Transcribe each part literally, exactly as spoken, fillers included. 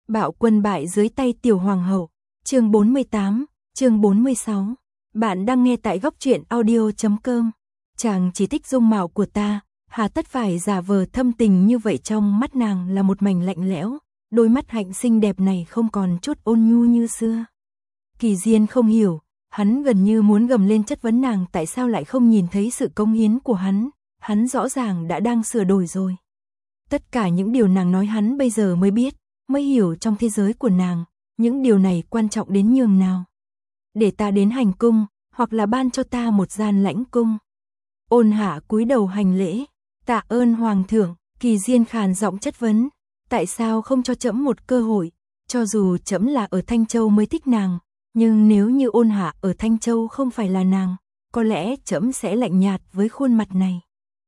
Bạo quân bại dưới tay tiểu hoàng hậu. Chương bốn mươi tám, chương bốn mươi sáu. Bạn đang nghe tại góc truyện audio chấm com. Chàng chỉ thích dung mạo của ta, hà tất phải giả vờ thâm tình như vậy. Trong mắt nàng là một mảnh lạnh lẽo, đôi mắt hạnh xinh đẹp này không còn chút ôn nhu như xưa. Kỳ Diên không hiểu, hắn gần như muốn gầm lên chất vấn nàng tại sao lại không nhìn thấy sự cống hiến của hắn, hắn rõ ràng đã đang sửa đổi rồi. Tất cả những điều nàng nói hắn bây giờ mới biết, mới hiểu trong thế giới của nàng, những điều này quan trọng đến nhường nào. Để ta đến hành cung, hoặc là ban cho ta một gian lãnh cung. Ôn Hạ cúi đầu hành lễ, tạ ơn hoàng thượng. Kỳ Diên khàn giọng chất vấn, tại sao không cho trẫm một cơ hội, cho dù trẫm là ở Thanh Châu mới thích nàng, nhưng nếu như Ôn Hạ ở Thanh Châu không phải là nàng, có lẽ trẫm sẽ lạnh nhạt với khuôn mặt này.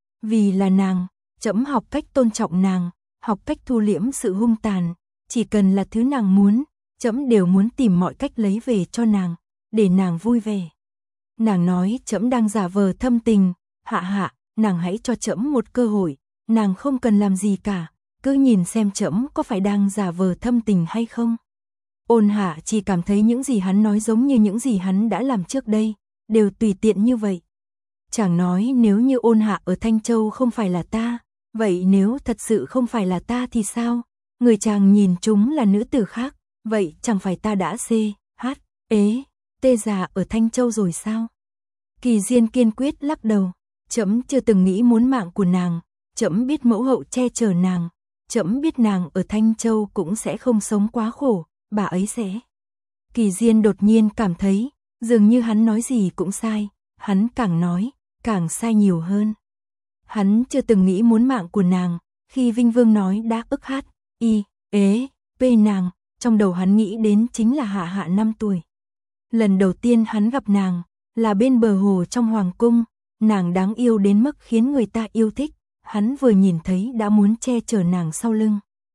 Vì là nàng, trẫm học cách tôn trọng nàng, học cách thu liễm sự hung tàn, chỉ cần là thứ nàng muốn, trẫm đều muốn tìm mọi cách lấy về cho nàng, để nàng vui vẻ. Nàng nói trẫm đang giả vờ thâm tình, hạ hạ, nàng hãy cho trẫm một cơ hội, nàng không cần làm gì cả, cứ nhìn xem trẫm có phải đang giả vờ thâm tình hay không. Ôn Hạ chỉ cảm thấy những gì hắn nói giống như những gì hắn đã làm trước đây, đều tùy tiện như vậy. Chàng nói nếu như Ôn Hạ ở Thanh Châu không phải là ta, vậy nếu thật sự không phải là ta thì sao? Người chàng nhìn chúng là nữ tử khác, vậy chẳng phải ta đã xê, hát, ế, tê già ở Thanh Châu rồi sao? Kỳ Diên kiên quyết lắc đầu, trẫm chưa từng nghĩ muốn mạng của nàng, trẫm biết mẫu hậu che chở nàng, trẫm biết nàng ở Thanh Châu cũng sẽ không sống quá khổ, bà ấy sẽ. Kỳ Diên đột nhiên cảm thấy, dường như hắn nói gì cũng sai, hắn càng nói, càng sai nhiều hơn. Hắn chưa từng nghĩ muốn mạng của nàng, khi Vinh Vương nói đã ức hát, y, ế, pê nàng, trong đầu hắn nghĩ đến chính là Hạ Hạ năm tuổi. Lần đầu tiên hắn gặp nàng, là bên bờ hồ trong hoàng cung, nàng đáng yêu đến mức khiến người ta yêu thích, hắn vừa nhìn thấy đã muốn che chở nàng sau lưng.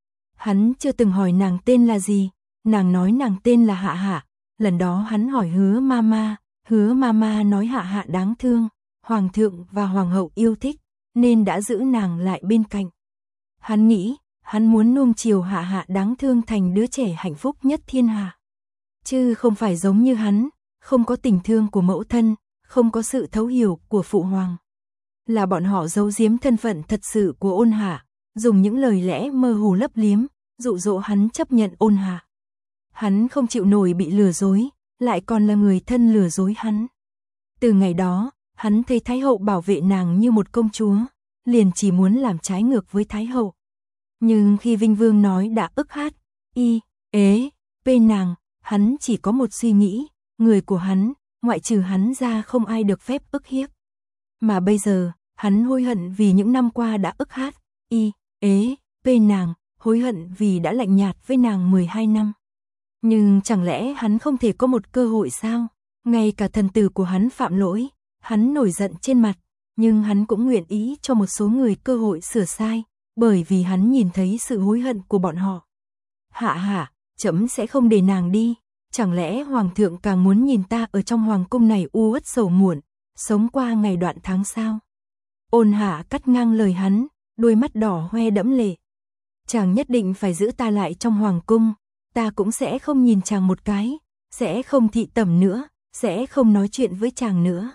Hắn chưa từng hỏi nàng tên là gì, nàng nói nàng tên là Hạ Hạ, lần đó hắn hỏi Hứa Mama, Hứa Mama nói Hạ Hạ đáng thương, hoàng thượng và hoàng hậu yêu thích, nên đã giữ nàng lại bên cạnh. Hắn nghĩ, hắn muốn nuông chiều Hạ Hạ đáng thương thành đứa trẻ hạnh phúc nhất thiên hạ. Chứ không phải giống như hắn, không có tình thương của mẫu thân, không có sự thấu hiểu của phụ hoàng. Là bọn họ giấu giếm thân phận thật sự của Ôn Hạ, dùng những lời lẽ mơ hồ lấp liếm, dụ dỗ hắn chấp nhận Ôn Hạ. Hắn không chịu nổi bị lừa dối, lại còn là người thân lừa dối hắn. Từ ngày đó, hắn thấy Thái hậu bảo vệ nàng như một công chúa, liền chỉ muốn làm trái ngược với Thái hậu. Nhưng khi Vinh Vương nói đã ức hát, y, ế, pê nàng, hắn chỉ có một suy nghĩ, người của hắn, ngoại trừ hắn ra không ai được phép ức hiếp. Mà bây giờ, hắn hối hận vì những năm qua đã ức hát, y, ế, pê nàng, hối hận vì đã lạnh nhạt với nàng mười hai năm. Nhưng chẳng lẽ hắn không thể có một cơ hội sao? Ngay cả thần tử của hắn phạm lỗi, hắn nổi giận trên mặt, nhưng hắn cũng nguyện ý cho một số người cơ hội sửa sai, bởi vì hắn nhìn thấy sự hối hận của bọn họ. Hạ Hạ, trẫm sẽ không để nàng đi, chẳng lẽ hoàng thượng càng muốn nhìn ta ở trong hoàng cung này u uất sầu muộn, sống qua ngày đoạn tháng sao? Ôn Hạ cắt ngang lời hắn, đôi mắt đỏ hoe đẫm lệ. Chàng nhất định phải giữ ta lại trong hoàng cung, ta cũng sẽ không nhìn chàng một cái, sẽ không thị tẩm nữa, sẽ không nói chuyện với chàng nữa.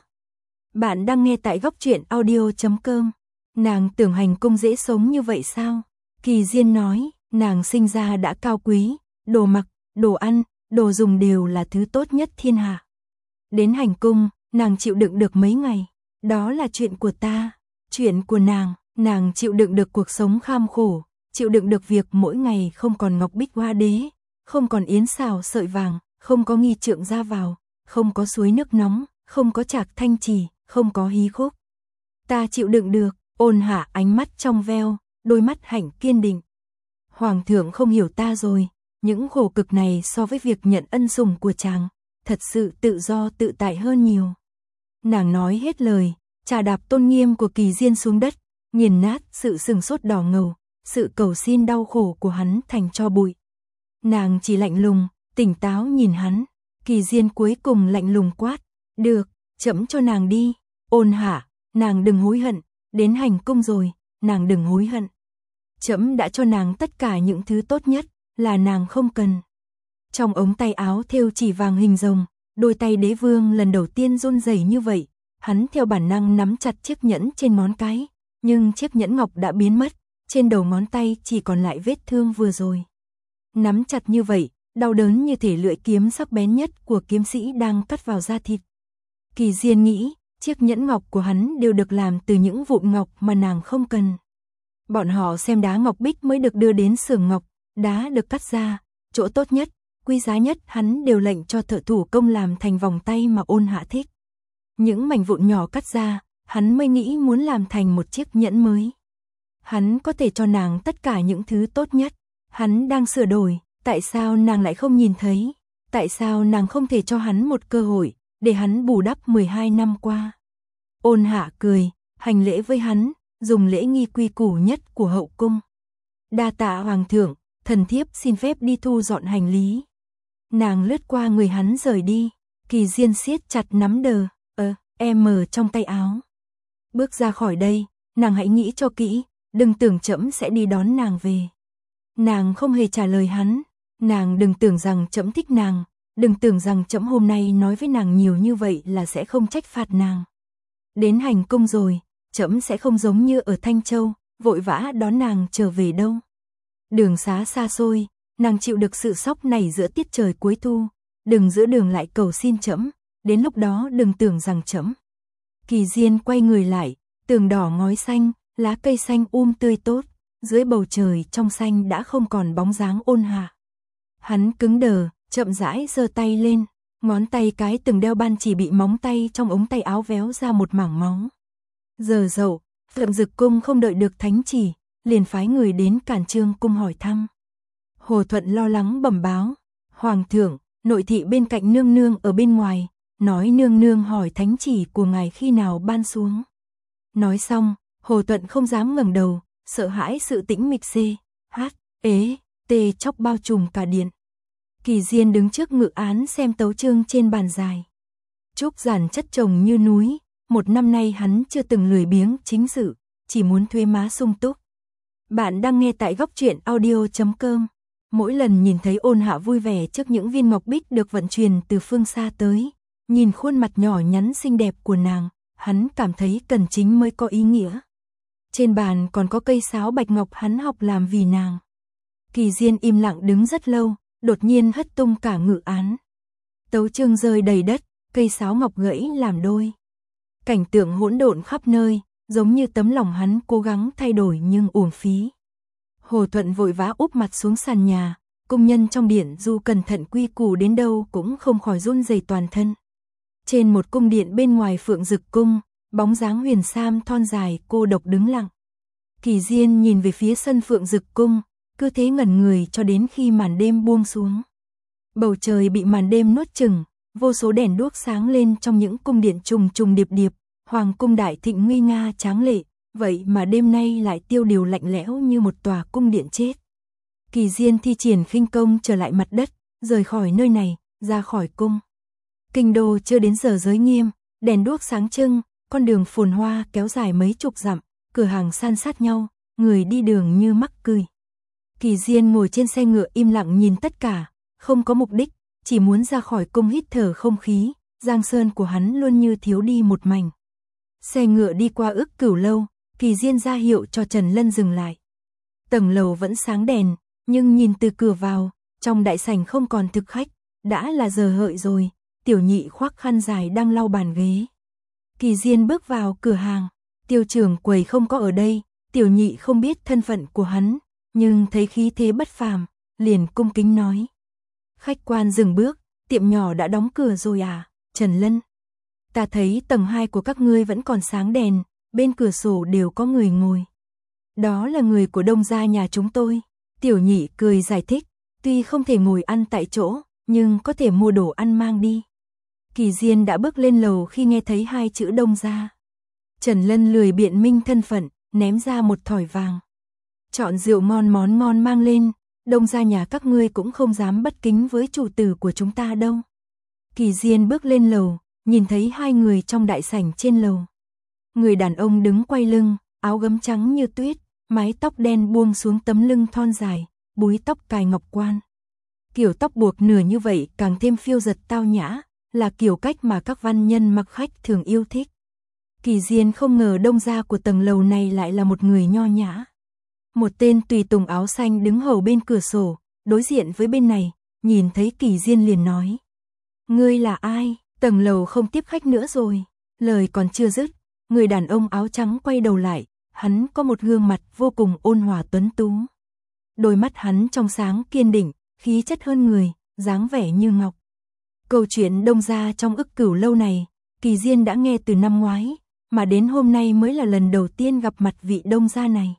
Bạn đang nghe tại góc truyện audio chấm com. Nàng tưởng hành cung dễ sống như vậy sao? Kỳ Diên nói, nàng sinh ra đã cao quý, đồ mặc, đồ ăn, đồ dùng đều là thứ tốt nhất thiên hạ. Đến hành cung, nàng chịu đựng được mấy ngày, đó là chuyện của ta, chuyện của nàng, nàng chịu đựng được cuộc sống kham khổ, chịu đựng được việc mỗi ngày không còn ngọc bích hoa đế, không còn yến xào sợi vàng, không có nghi trượng ra vào, không có suối nước nóng, không có trạc thanh trì, không có hí khúc. Ta chịu đựng được. Ôn Hạ ánh mắt trong veo, đôi mắt hạnh kiên định. Hoàng thượng không hiểu ta rồi, những khổ cực này so với việc nhận ân sủng của chàng, thật sự tự do tự tại hơn nhiều. Nàng nói hết lời, trà đạp tôn nghiêm của Kỳ Diên xuống đất, nghiền nát sự sừng sốt đỏ ngầu, sự cầu xin đau khổ của hắn thành tro bụi. Nàng chỉ lạnh lùng, tỉnh táo nhìn hắn. Kỳ Diên cuối cùng lạnh lùng quát, được, trẫm cho nàng đi. Ôn Hạ, nàng đừng hối hận. Đến hành cung rồi, nàng đừng hối hận. Trẫm đã cho nàng tất cả những thứ tốt nhất, là nàng không cần. Trong ống tay áo thêu chỉ vàng hình rồng, đôi tay đế vương lần đầu tiên run rẩy như vậy, hắn theo bản năng nắm chặt chiếc nhẫn trên ngón cái, nhưng chiếc nhẫn ngọc đã biến mất, trên đầu ngón tay chỉ còn lại vết thương vừa rồi. Nắm chặt như vậy, đau đớn như thể lưỡi kiếm sắc bén nhất của kiếm sĩ đang cắt vào da thịt. Kỳ Diên nghĩ, chiếc nhẫn ngọc của hắn đều được làm từ những vụn ngọc mà nàng không cần. Bọn họ xem đá ngọc bích mới được đưa đến xưởng ngọc, đá được cắt ra, chỗ tốt nhất, quý giá nhất hắn đều lệnh cho thợ thủ công làm thành vòng tay mà Ôn Hạ thích. Những mảnh vụn nhỏ cắt ra, hắn mới nghĩ muốn làm thành một chiếc nhẫn mới. Hắn có thể cho nàng tất cả những thứ tốt nhất, hắn đang sửa đổi, tại sao nàng lại không nhìn thấy, tại sao nàng không thể cho hắn một cơ hội, để hắn bù đắp mười hai năm qua. Ôn Hạ cười, hành lễ với hắn, dùng lễ nghi quy củ nhất của hậu cung. Đa tạ hoàng thượng, thần thiếp xin phép đi thu dọn hành lý. Nàng lướt qua người hắn rời đi, Kỳ Diên siết chặt nắm đờ, ơ, em mờ trong tay áo. Bước ra khỏi đây, nàng hãy nghĩ cho kỹ, đừng tưởng trẫm sẽ đi đón nàng về. Nàng không hề trả lời hắn, nàng đừng tưởng rằng trẫm thích nàng, đừng tưởng rằng trẫm hôm nay nói với nàng nhiều như vậy là sẽ không trách phạt nàng. Đến hành cung rồi, trẫm sẽ không giống như ở Thanh Châu, vội vã đón nàng trở về đâu. Đường xá xa xôi, nàng chịu được sự sóc này giữa tiết trời cuối thu, đừng giữa đường lại cầu xin trẫm, đến lúc đó đừng tưởng rằng trẫm. Kỳ Diên quay người lại, tường đỏ ngói xanh, lá cây xanh um tươi tốt, dưới bầu trời trong xanh đã không còn bóng dáng Ôn Hạ. Hắn cứng đờ, chậm rãi giơ tay lên, ngón tay cái từng đeo ban chỉ bị móng tay trong ống tay áo véo ra một mảng máu. Giờ dậu, Phượng Dực Cung không đợi được thánh chỉ, liền phái người đến Càn Trương cung hỏi thăm. Hồ Thuận lo lắng bẩm báo, hoàng thượng, nội thị bên cạnh nương nương ở bên ngoài, nói nương nương hỏi thánh chỉ của ngài khi nào ban xuống. Nói xong, Hồ Thuận không dám ngẩng đầu, sợ hãi sự tĩnh mịch xê, hát, ế, tê chóc bao trùm cả điện. Kỳ Diên đứng trước ngự án xem tấu chương trên bàn dài. Trúc giản chất chồng như núi, một năm nay hắn chưa từng lười biếng chính sự, chỉ muốn thuế má sung túc. Bạn đang nghe tại góc truyện audio chấm com. Mỗi lần nhìn thấy Ôn Hạ vui vẻ trước những viên ngọc bích được vận chuyển từ phương xa tới, nhìn khuôn mặt nhỏ nhắn xinh đẹp của nàng, hắn cảm thấy cần chính mới có ý nghĩa. Trên bàn còn có cây sáo bạch ngọc hắn học làm vì nàng. Kỳ Diên im lặng đứng rất lâu, đột nhiên hất tung cả ngự án. Tấu chương rơi đầy đất, cây sáo ngọc gãy làm đôi. Cảnh tượng hỗn độn khắp nơi, giống như tấm lòng hắn cố gắng thay đổi nhưng uổng phí. Hồ Thuận vội vã úp mặt xuống sàn nhà, công nhân trong điện dù cẩn thận quy củ đến đâu cũng không khỏi run rẩy toàn thân. Trên một cung điện bên ngoài Phượng Dực Cung, bóng dáng Huyền Sam thon dài cô độc đứng lặng. Kỳ Diên nhìn về phía sân Phượng Dực Cung, cứ thế ngẩn người cho đến khi màn đêm buông xuống. Bầu trời bị màn đêm nuốt chửng, vô số đèn đuốc sáng lên trong những cung điện trùng trùng điệp điệp, hoàng cung đại thịnh nguy nga tráng lệ, vậy mà đêm nay lại tiêu điều lạnh lẽo như một tòa cung điện chết. Kỳ Diên thi triển khinh công trở lại mặt đất, rời khỏi nơi này, ra khỏi cung. Kinh đô chưa đến giờ giới nghiêm, đèn đuốc sáng trưng, con đường phồn hoa kéo dài mấy chục dặm, cửa hàng san sát nhau, người đi đường như mắc cười. Kỳ Diên ngồi trên xe ngựa im lặng nhìn tất cả, không có mục đích, chỉ muốn ra khỏi cung hít thở không khí, giang sơn của hắn luôn như thiếu đi một mảnh. Xe ngựa đi qua Ức Cửu lâu, Kỳ Diên ra hiệu cho Trần Lân dừng lại. Tầng lầu vẫn sáng đèn, nhưng nhìn từ cửa vào, trong đại sảnh không còn thực khách, đã là giờ hợi rồi, Tiểu Nhị khoác khăn dài đang lau bàn ghế. Kỳ Diên bước vào cửa hàng, Tiêu trưởng quầy không có ở đây, Tiểu Nhị không biết thân phận của hắn, nhưng thấy khí thế bất phàm, liền cung kính nói. Khách quan dừng bước, tiệm nhỏ đã đóng cửa rồi à, Trần Lân. Ta thấy tầng hai của các ngươi vẫn còn sáng đèn, bên cửa sổ đều có người ngồi. Đó là người của Đông gia nhà chúng tôi. Tiểu Nhị cười giải thích, tuy không thể ngồi ăn tại chỗ, nhưng có thể mua đồ ăn mang đi. Kỳ Diên đã bước lên lầu khi nghe thấy hai chữ Đông gia. Trần Lân lười biện minh thân phận, ném ra một thỏi vàng. Chọn rượu ngon món ngon mang lên, Đông gia nhà các ngươi cũng không dám bất kính với chủ tử của chúng ta đâu. Kỳ Diên bước lên lầu, nhìn thấy hai người trong đại sảnh trên lầu. Người đàn ông đứng quay lưng, áo gấm trắng như tuyết, mái tóc đen buông xuống tấm lưng thon dài, búi tóc cài ngọc quan. Kiểu tóc buộc nửa như vậy càng thêm phiêu dật tao nhã, là kiểu cách mà các văn nhân mặc khách thường yêu thích. Kỳ Diên không ngờ đông gia của tầng lầu này lại là một người nho nhã. Một tên tùy tùng áo xanh đứng hầu bên cửa sổ, đối diện với bên này, nhìn thấy Kỳ Diên liền nói. Ngươi là ai? Tầng lầu không tiếp khách nữa rồi. Lời còn chưa dứt, người đàn ông áo trắng quay đầu lại, hắn có một gương mặt vô cùng ôn hòa tuấn tú. Đôi mắt hắn trong sáng kiên định, khí chất hơn người, dáng vẻ như ngọc. Câu chuyện đông gia trong Ức Cửu lâu này, Kỳ Diên đã nghe từ năm ngoái, mà đến hôm nay mới là lần đầu tiên gặp mặt vị đông gia này.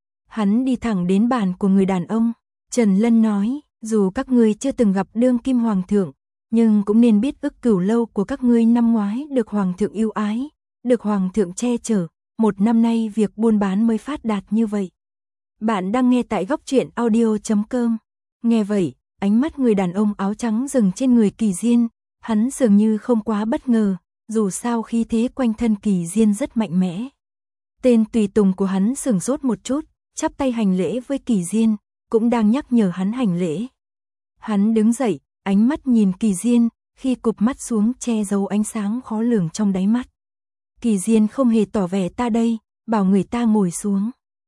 Hắn đi thẳng đến bàn của người đàn ông, Trần Lân nói, dù các ngươi chưa từng gặp đương kim hoàng thượng, nhưng cũng nên biết Ức Cửu lâu của các ngươi năm ngoái được hoàng thượng yêu ái, được hoàng thượng che chở, một năm nay việc buôn bán mới phát đạt như vậy. Bạn đang nghe tại góc truyện audio chấm com. Nghe vậy, ánh mắt người đàn ông áo trắng dừng trên người Kỳ Diên, hắn dường như không quá bất ngờ, dù sao khí thế quanh thân Kỳ Diên rất mạnh mẽ. Tên tùy tùng của hắn sửng sốt một chút, chắp tay hành lễ với Kỳ Diên, cũng đang nhắc nhở hắn hành lễ. Hắn đứng dậy, ánh mắt nhìn Kỳ Diên, khi cụp mắt xuống che giấu ánh sáng khó lường trong đáy mắt. Kỳ Diên không hề tỏ vẻ ta đây, bảo người ta ngồi xuống.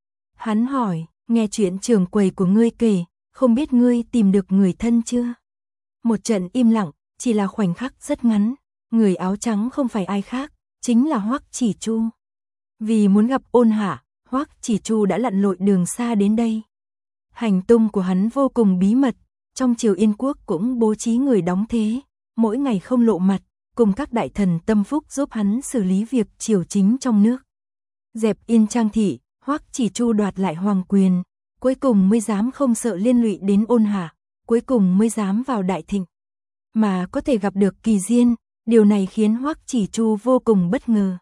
Hắn hỏi, nghe chuyện trưởng quầy của ngươi kể, không biết ngươi tìm được người thân chưa? Một trận im lặng, chỉ là khoảnh khắc rất ngắn, người áo trắng không phải ai khác, chính là Hoắc Chỉ Chu. Vì muốn gặp Ôn Hạ, Hoắc Chỉ Chu đã lặn lội đường xa đến đây. Hành tung của hắn vô cùng bí mật, trong triều Yên quốc cũng bố trí người đóng thế, mỗi ngày không lộ mặt, cùng các đại thần tâm phúc giúp hắn xử lý việc triều chính trong nước. Dẹp Yên Trang thị, Hoắc Chỉ Chu đoạt lại hoàng quyền, cuối cùng mới dám không sợ liên lụy đến Ôn Hạ, cuối cùng mới dám vào Đại Thịnh. Mà có thể gặp được Kỳ Diên, điều này khiến Hoắc Chỉ Chu vô cùng bất ngờ.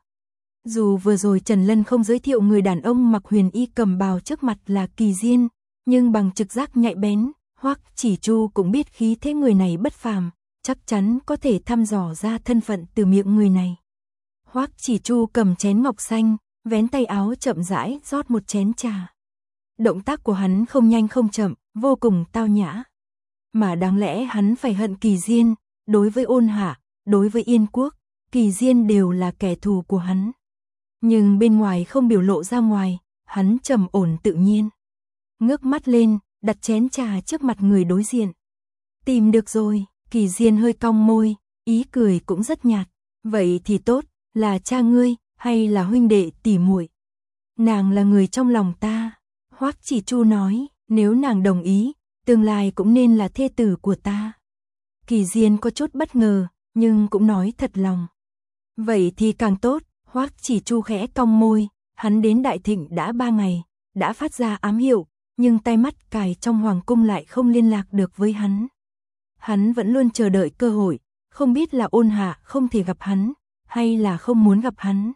Dù vừa rồi Trần Lân không giới thiệu người đàn ông mặc huyền y cầm bào trước mặt là Kỳ Diên, nhưng bằng trực giác nhạy bén, Hoắc Chỉ Chu cũng biết khí thế người này bất phàm, chắc chắn có thể thăm dò ra thân phận từ miệng người này. Hoắc Chỉ Chu cầm chén ngọc xanh, vén tay áo chậm rãi rót một chén trà. Động tác của hắn không nhanh không chậm, vô cùng tao nhã. Mà đáng lẽ hắn phải hận Kỳ Diên, đối với Ôn Hạ, đối với Yên quốc, Kỳ Diên đều là kẻ thù của hắn. Nhưng bên ngoài không biểu lộ ra ngoài, hắn trầm ổn tự nhiên. Ngước mắt lên, đặt chén trà trước mặt người đối diện. Tìm được rồi, Kỳ Diên hơi cong môi, ý cười cũng rất nhạt. Vậy thì tốt, là cha ngươi, hay là huynh đệ tỷ muội? Nàng là người trong lòng ta. Hoắc Chỉ Chu nói, nếu nàng đồng ý, tương lai cũng nên là thê tử của ta. Kỳ Diên có chút bất ngờ, nhưng cũng nói thật lòng. Vậy thì càng tốt, Hoắc Chỉ Chu khẽ cong môi, hắn đến Đại Thịnh đã ba ngày, đã phát ra ám hiệu, nhưng tay mắt cài trong hoàng cung lại không liên lạc được với hắn. Hắn vẫn luôn chờ đợi cơ hội, không biết là Ôn Hạ không thể gặp hắn, hay là không muốn gặp hắn.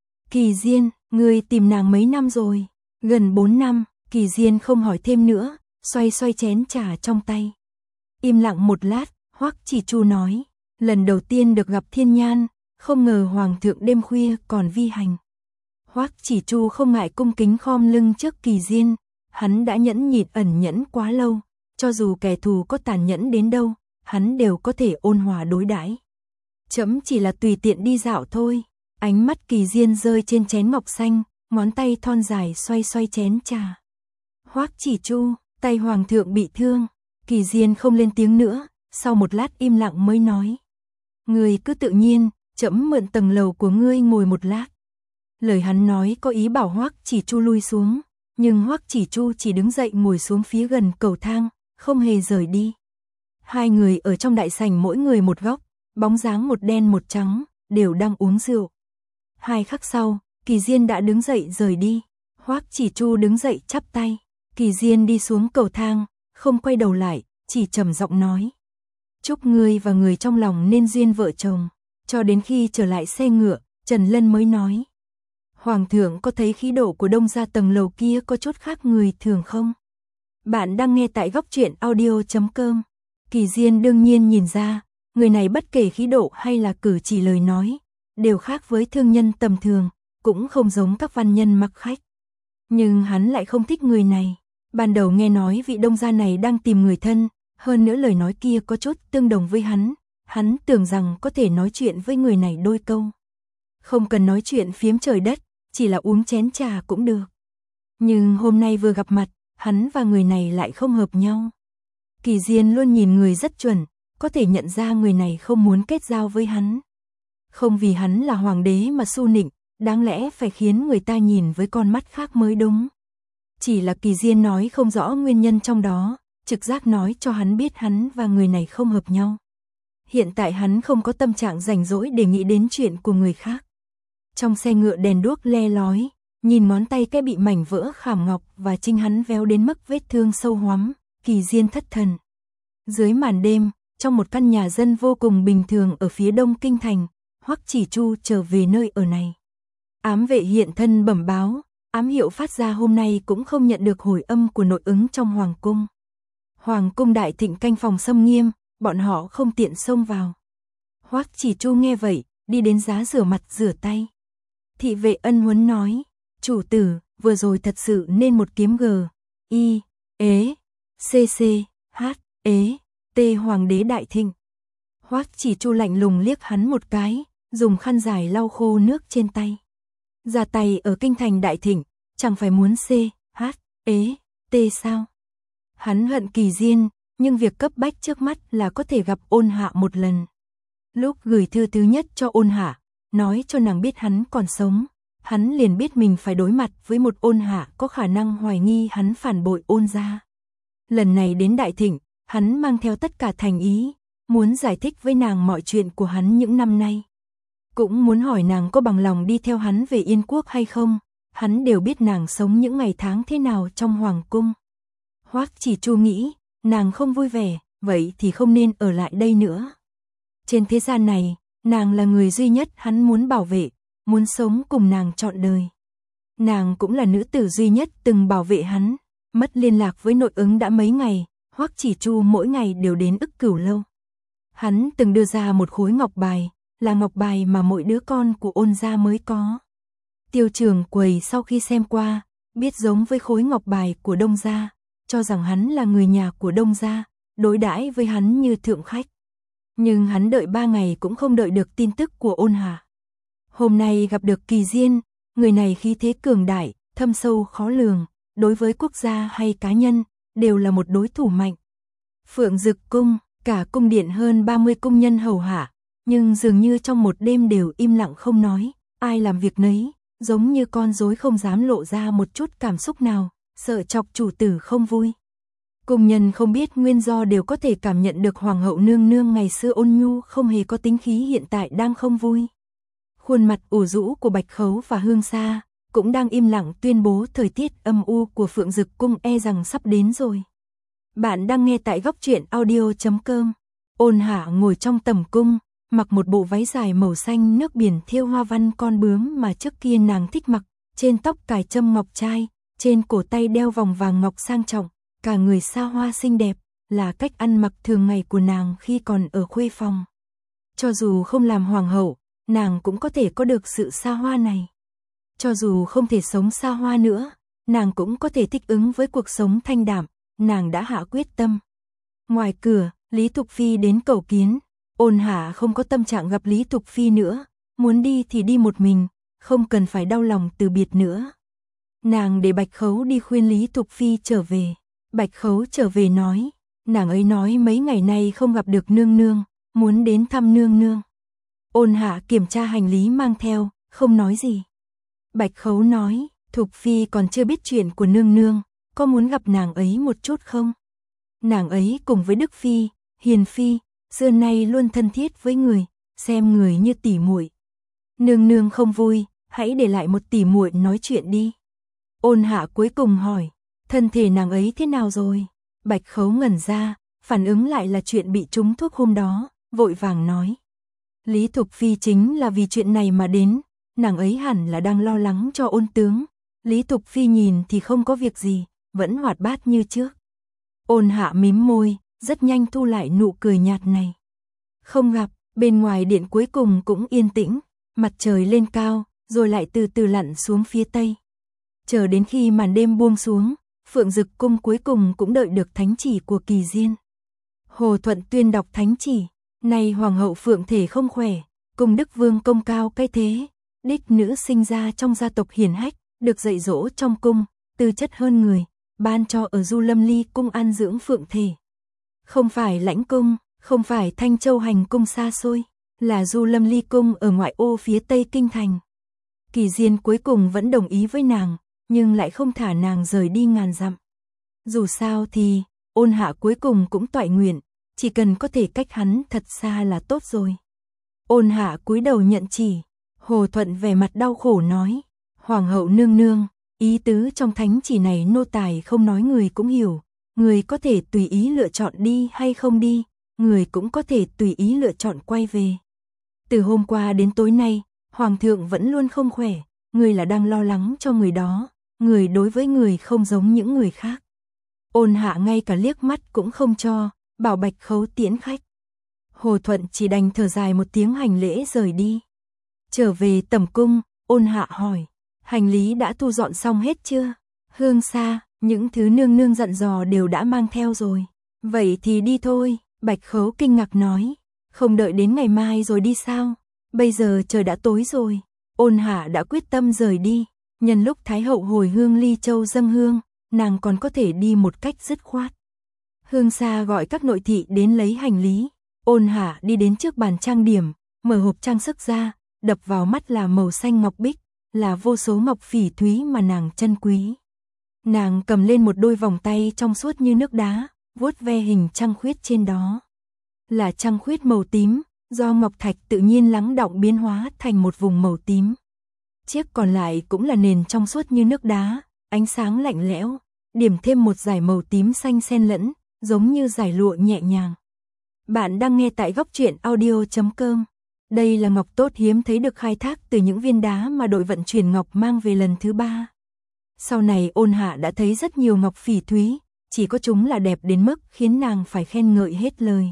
Kỳ Diên, ngươi tìm nàng mấy năm rồi? Gần bốn năm, Kỳ Diên không hỏi thêm nữa, xoay xoay chén trà trong tay. Im lặng một lát, Hoắc Chỉ Chu nói, lần đầu tiên được gặp Thiên Nhan, không ngờ hoàng thượng đêm khuya còn vi hành. Hoắc Chỉ Chu không ngại cung kính khom lưng trước Kỳ Diên, hắn đã nhẫn nhịn ẩn nhẫn quá lâu, cho dù kẻ thù có tàn nhẫn đến đâu, hắn đều có thể ôn hòa đối đãi. Chấm chỉ là tùy tiện đi dạo thôi. Ánh mắt Kỳ Diên rơi trên chén ngọc xanh, ngón tay thon dài xoay xoay chén trà. Hoắc Chỉ Chu, tay hoàng thượng bị thương. Kỳ Diên không lên tiếng nữa, sau một lát im lặng mới nói. Ngươi cứ tự nhiên, chấm mượn tầng lầu của ngươi ngồi một lát. Lời hắn nói có ý bảo Hoắc Chỉ Chu lui xuống, nhưng Hoắc Chỉ Chu chỉ đứng dậy ngồi xuống phía gần cầu thang, không hề rời đi. Hai người ở trong đại sảnh mỗi người một góc, bóng dáng một đen một trắng, đều đang uống rượu. Hai khắc sau, Kỳ Diên đã đứng dậy rời đi. Hoắc Chỉ Chu đứng dậy chắp tay. Kỳ Diên đi xuống cầu thang, không quay đầu lại, chỉ trầm giọng nói. Chúc ngươi và người trong lòng nên duyên vợ chồng. Cho đến khi trở lại xe ngựa, Trần Lân mới nói. Hoàng thượng có thấy khí độ của đông gia tầng lầu kia có chút khác người thường không? Bạn đang nghe tại góc truyện audio chấm com. Kỳ Diên đương nhiên nhìn ra, người này bất kể khí độ hay là cử chỉ lời nói, đều khác với thương nhân tầm thường, cũng không giống các văn nhân mặc khách. Nhưng hắn lại không thích người này. Ban đầu nghe nói vị đông gia này đang tìm người thân, hơn nữa lời nói kia có chút tương đồng với hắn, hắn tưởng rằng có thể nói chuyện với người này đôi câu. Không cần nói chuyện phiếm trời đất, chỉ là uống chén trà cũng được. Nhưng hôm nay vừa gặp mặt, hắn và người này lại không hợp nhau. Kỳ Diên luôn nhìn người rất chuẩn, có thể nhận ra người này không muốn kết giao với hắn. Không vì hắn là hoàng đế mà su nịnh, đáng lẽ phải khiến người ta nhìn với con mắt khác mới đúng. Chỉ là Kỳ Diên nói không rõ nguyên nhân trong đó, trực giác nói cho hắn biết hắn và người này không hợp nhau. Hiện tại hắn không có tâm trạng rảnh rỗi để nghĩ đến chuyện của người khác. Trong xe ngựa đèn đuốc le lói, nhìn ngón tay cái bị mảnh vỡ khảm ngọc và chính hắn véo đến mức vết thương sâu hoắm, Kỳ Diên thất thần. Dưới màn đêm, trong một căn nhà dân vô cùng bình thường ở phía đông kinh thành, Hoắc Chỉ Chu trở về nơi ở này. Ám vệ hiện thân bẩm báo, ám hiệu phát ra hôm nay cũng không nhận được hồi âm của nội ứng trong hoàng cung. Hoàng cung đại thịnh canh phòng xâm nghiêm, bọn họ không tiện xông vào. Hoắc Chỉ Chu nghe vậy, đi đến giá rửa mặt rửa tay. Thị vệ ân huấn nói, chủ tử, vừa rồi thật sự nên một kiếm g, i, ế, cc, h, ế, t hoàng đế đại thịnh. Hoắc Chỉ Chu lạnh lùng liếc hắn một cái, dùng khăn dài lau khô nước trên tay. Ra tay ở kinh thành đại thịnh, chẳng phải muốn c, h, ế, t sao? Hắn hận Kỳ Diên, nhưng việc cấp bách trước mắt là có thể gặp Ôn Hạ một lần. Lúc gửi thư thứ nhất cho Ôn Hạ, nói cho nàng biết hắn còn sống, hắn liền biết mình phải đối mặt với một Ôn Hạ có khả năng hoài nghi hắn phản bội Ôn gia. Lần này đến đại thịnh, hắn mang theo tất cả thành ý, muốn giải thích với nàng mọi chuyện của hắn những năm nay. Cũng muốn hỏi nàng có bằng lòng đi theo hắn về Yên Quốc hay không, hắn đều biết nàng sống những ngày tháng thế nào trong hoàng cung. Hoắc Chỉ Chu nghĩ, nàng không vui vẻ, vậy thì không nên ở lại đây nữa. Trên thế gian này, nàng là người duy nhất hắn muốn bảo vệ, muốn sống cùng nàng trọn đời. Nàng cũng là nữ tử duy nhất từng bảo vệ hắn, mất liên lạc với nội ứng đã mấy ngày, Hoắc Chỉ Chu mỗi ngày đều đến Ức Cửu Lâu. Hắn từng đưa ra một khối ngọc bài, là ngọc bài mà mỗi đứa con của Ôn gia mới có. Tiêu Trường Quầy sau khi xem qua, biết giống với khối ngọc bài của Đông gia, cho rằng hắn là người nhà của Đông gia, đối đãi với hắn như thượng khách. Nhưng hắn đợi ba ngày cũng không đợi được tin tức của Ôn Hạ. Hôm nay gặp được Kỳ Diên, người này khí thế cường đại, thâm sâu khó lường, đối với quốc gia hay cá nhân, đều là một đối thủ mạnh. Phượng Dực Cung, cả cung điện hơn ba mươi cung nhân hầu hạ, nhưng dường như trong một đêm đều im lặng không nói, ai làm việc nấy, giống như con rối không dám lộ ra một chút cảm xúc nào, sợ chọc chủ tử không vui. Cung nhân không biết nguyên do đều có thể cảm nhận được hoàng hậu nương nương ngày xưa ôn nhu không hề có tính khí hiện tại đang không vui. Khuôn mặt ủ rũ của Bạch Khấu và Hương Sa cũng đang im lặng tuyên bố thời tiết âm u của Phượng Dực Cung e rằng sắp đến rồi. Bạn đang nghe tại góc truyện audio chấm com. Ôn Hạ ngồi trong tầm cung, mặc một bộ váy dài màu xanh nước biển thêu hoa văn con bướm mà trước kia nàng thích mặc, trên tóc cài châm ngọc trai, trên cổ tay đeo vòng vàng ngọc sang trọng, cả người xa hoa xinh đẹp, là cách ăn mặc thường ngày của nàng khi còn ở khuê phòng. Cho dù không làm hoàng hậu, nàng cũng có thể có được sự xa hoa này. Cho dù không thể sống xa hoa nữa, nàng cũng có thể thích ứng với cuộc sống thanh đạm, nàng đã hạ quyết tâm. Ngoài cửa, Lý Thục Phi đến cầu kiến, Ôn Hạ không có tâm trạng gặp Lý Thục Phi nữa, muốn đi thì đi một mình, không cần phải đau lòng từ biệt nữa. Nàng để Bạch Khấu đi khuyên Lý Thục Phi trở về. Bạch Khấu trở về nói, nàng ấy nói mấy ngày nay không gặp được nương nương, muốn đến thăm nương nương. Ôn Hạ kiểm tra hành lý mang theo, không nói gì. Bạch Khấu nói, Thục Phi còn chưa biết chuyện của nương nương, có muốn gặp nàng ấy một chút không? Nàng ấy cùng với Đức Phi, Hiền Phi, xưa nay luôn thân thiết với người, xem người như tỉ muội. Nương nương không vui, hãy để lại một tỉ muội nói chuyện đi. Ôn Hạ cuối cùng hỏi, thân thể nàng ấy thế nào rồi? Bạch Khấu ngẩn ra, phản ứng lại là chuyện bị trúng thuốc hôm đó, vội vàng nói. Lý Thục Phi chính là vì chuyện này mà đến, nàng ấy hẳn là đang lo lắng cho Ôn tướng. Lý Thục Phi nhìn thì không có việc gì, vẫn hoạt bát như trước. Ôn Hạ mím môi, rất nhanh thu lại nụ cười nhạt này. Không gặp, bên ngoài điện cuối cùng cũng yên tĩnh, mặt trời lên cao, rồi lại từ từ lặn xuống phía tây. Chờ đến khi màn đêm buông xuống, Phượng Dực cung cuối cùng cũng đợi được thánh chỉ của Kỳ Diên. Hồ Thuận tuyên đọc thánh chỉ, nay hoàng hậu Phượng thể không khỏe, cùng Đức Vương công cao cái thế, đích nữ sinh ra trong gia tộc hiển hách, được dạy dỗ trong cung, tư chất hơn người, ban cho ở Du Lâm Ly cung an dưỡng Phượng thể. Không phải Lãnh cung, không phải Thanh Châu hành cung xa xôi, là Du Lâm Ly cung ở ngoại ô phía tây kinh thành. Kỳ Diên cuối cùng vẫn đồng ý với nàng, nhưng lại không thả nàng rời đi ngàn dặm. Dù sao thì, Ôn Hạ cuối cùng cũng toại nguyện, chỉ cần có thể cách hắn thật xa là tốt rồi. Ôn Hạ cúi đầu nhận chỉ, Hồ Thuận vẻ mặt đau khổ nói, Hoàng hậu nương nương, ý tứ trong thánh chỉ này nô tài không nói người cũng hiểu, người có thể tùy ý lựa chọn đi hay không đi, người cũng có thể tùy ý lựa chọn quay về. Từ hôm qua đến tối nay, Hoàng thượng vẫn luôn không khỏe, người là đang lo lắng cho người đó, người đối với người không giống những người khác. Ôn Hạ ngay cả liếc mắt cũng không cho, bảo Bạch Khấu tiễn khách. Hồ Thuận chỉ đành thở dài một tiếng hành lễ rời đi. Trở về tẩm cung, Ôn Hạ hỏi, hành lý đã thu dọn xong hết chưa? Hương xa, những thứ nương nương dặn dò đều đã mang theo rồi. Vậy thì đi thôi, Bạch Khấu kinh ngạc nói, không đợi đến ngày mai rồi đi sao? Bây giờ trời đã tối rồi. Ôn Hạ đã quyết tâm rời đi, nhân lúc Thái hậu hồi hương Ly Châu dâng hương, nàng còn có thể đi một cách dứt khoát. Hương xa gọi các nội thị đến lấy hành lý. Ôn Hạ đi đến trước bàn trang điểm, mở hộp trang sức ra, đập vào mắt là màu xanh ngọc bích, là vô số ngọc phỉ thúy mà nàng trân quý. Nàng cầm lên một đôi vòng tay trong suốt như nước đá, vuốt ve hình trăng khuyết trên đó. Là trăng khuyết màu tím, do ngọc thạch tự nhiên lắng đọng biến hóa thành một vùng màu tím. Chiếc còn lại cũng là nền trong suốt như nước đá, ánh sáng lạnh lẽo, điểm thêm một dải màu tím xanh xen lẫn, giống như dải lụa nhẹ nhàng. Bạn đang nghe tại góc truyện audio chấm com. Đây là ngọc tốt hiếm thấy được khai thác từ những viên đá mà đội vận chuyển ngọc mang về lần thứ ba. Sau này Ôn Hạ đã thấy rất nhiều ngọc phỉ thúy, chỉ có chúng là đẹp đến mức khiến nàng phải khen ngợi hết lời.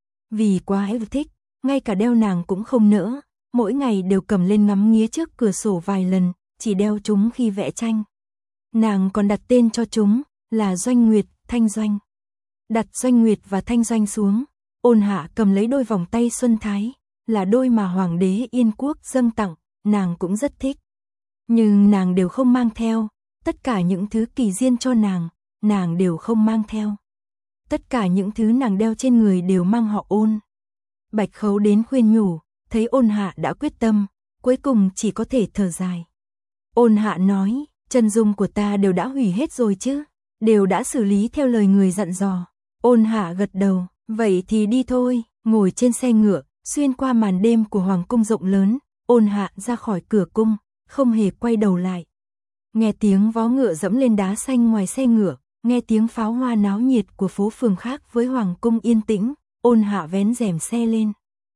Vì quá yêu thích, ngay cả đeo nàng cũng không nỡ, mỗi ngày đều cầm lên ngắm nghía trước cửa sổ vài lần, chỉ đeo chúng khi vẽ tranh. Nàng còn đặt tên cho chúng là Doanh Nguyệt, Thanh Doanh. Đặt Doanh Nguyệt và Thanh Doanh xuống, Ôn Hạ cầm lấy đôi vòng tay Xuân Thái, là đôi mà Hoàng đế Yên Quốc dâng tặng, nàng cũng rất thích. Nhưng nàng đều không mang theo, tất cả những thứ Kỳ Diên cho nàng, nàng đều không mang theo. Tất cả những thứ nàng đeo trên người đều mang họ Ôn. Bạch Khấu đến khuyên nhủ, thấy Ôn Hạ đã quyết tâm, cuối cùng chỉ có thể thở dài. Ôn Hạ nói, chân dung của ta đều đã hủy hết rồi chứ, đều đã xử lý theo lời người dặn dò. Ôn Hạ gật đầu, vậy thì đi thôi, ngồi trên xe ngựa, xuyên qua màn đêm của hoàng cung rộng lớn, Ôn Hạ ra khỏi cửa cung, không hề quay đầu lại. Nghe tiếng vó ngựa dẫm lên đá xanh ngoài xe ngựa, nghe tiếng pháo hoa náo nhiệt của phố phường khác với hoàng cung yên tĩnh, Ôn Hạ vén rèm xe lên.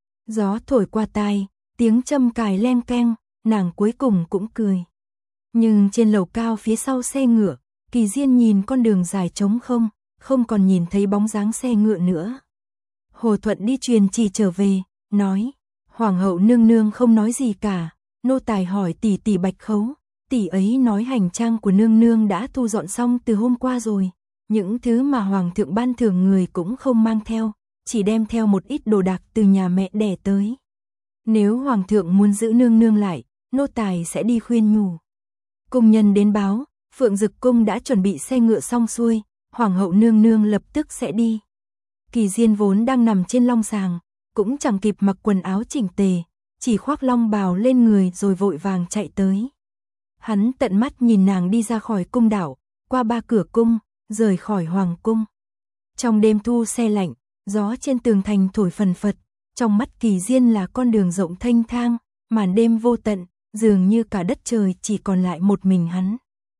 Gió thổi qua tai, tiếng châm cài len keng, nàng cuối cùng cũng cười. Nhưng trên lầu cao phía sau xe ngựa, Kỳ Diên nhìn con đường dài trống không, không còn nhìn thấy bóng dáng xe ngựa nữa. Hồ Thuận đi truyền chỉ trở về, nói, Hoàng hậu nương nương không nói gì cả, nô tài hỏi tỷ tỷ Bạch Khấu, tỷ ấy nói hành trang của nương nương đã thu dọn xong từ hôm qua rồi, những thứ mà Hoàng thượng ban thưởng người cũng không mang theo, chỉ đem theo một ít đồ đạc từ nhà mẹ đẻ tới. Nếu Hoàng thượng muốn giữ nương nương lại, nô tài sẽ đi khuyên nhủ. Cung nhân đến báo, Phượng Dực cung đã chuẩn bị xe ngựa xong xuôi, Hoàng hậu nương nương lập tức sẽ đi. Kỳ Diên vốn đang nằm trên long sàng, cũng chẳng kịp mặc quần áo chỉnh tề, chỉ khoác long bào lên người rồi vội vàng chạy tới. Hắn tận mắt nhìn nàng đi ra khỏi cung đảo, qua ba cửa cung, rời khỏi hoàng cung. Trong đêm thu se lạnh, gió trên tường thành thổi phần phật, trong mắt Kỳ Diên là con đường rộng thênh thang, màn đêm vô tận, dường như cả đất trời chỉ còn lại một mình hắn.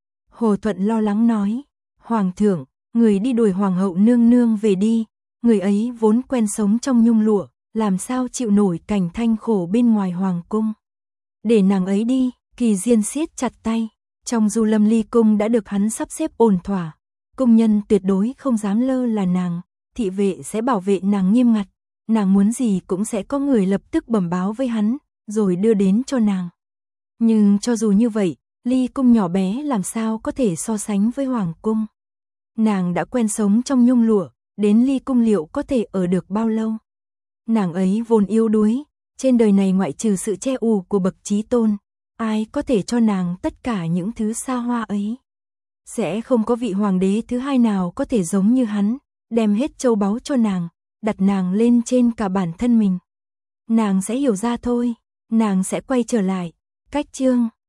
Hồ Thuận lo lắng nói, Hoàng thượng, người đi đuổi Hoàng hậu nương nương về đi, người ấy vốn quen sống trong nhung lụa, làm sao chịu nổi cảnh thanh khổ bên ngoài hoàng cung. Để nàng ấy đi, Kỳ Diên siết chặt tay, trong Du Lâm Ly cung đã được hắn sắp xếp ổn thỏa, cung nhân tuyệt đối không dám lơ là nàng, thị vệ sẽ bảo vệ nàng nghiêm ngặt, nàng muốn gì cũng sẽ có người lập tức bẩm báo với hắn, rồi đưa đến cho nàng. Nhưng cho dù như vậy, Ly cung nhỏ bé làm sao có thể so sánh với hoàng cung. Nàng đã quen sống trong nhung lụa, đến ly cung liệu có thể ở được bao lâu. Nàng ấy vốn yếu đuối, trên đời này ngoại trừ sự che ù của bậc chí tôn, ai có thể cho nàng tất cả những thứ xa hoa ấy. Sẽ không có vị hoàng đế thứ hai nào có thể giống như hắn, đem hết châu báu cho nàng, đặt nàng lên trên cả bản thân mình. Nàng sẽ hiểu ra thôi, nàng sẽ quay trở lại. Cách chương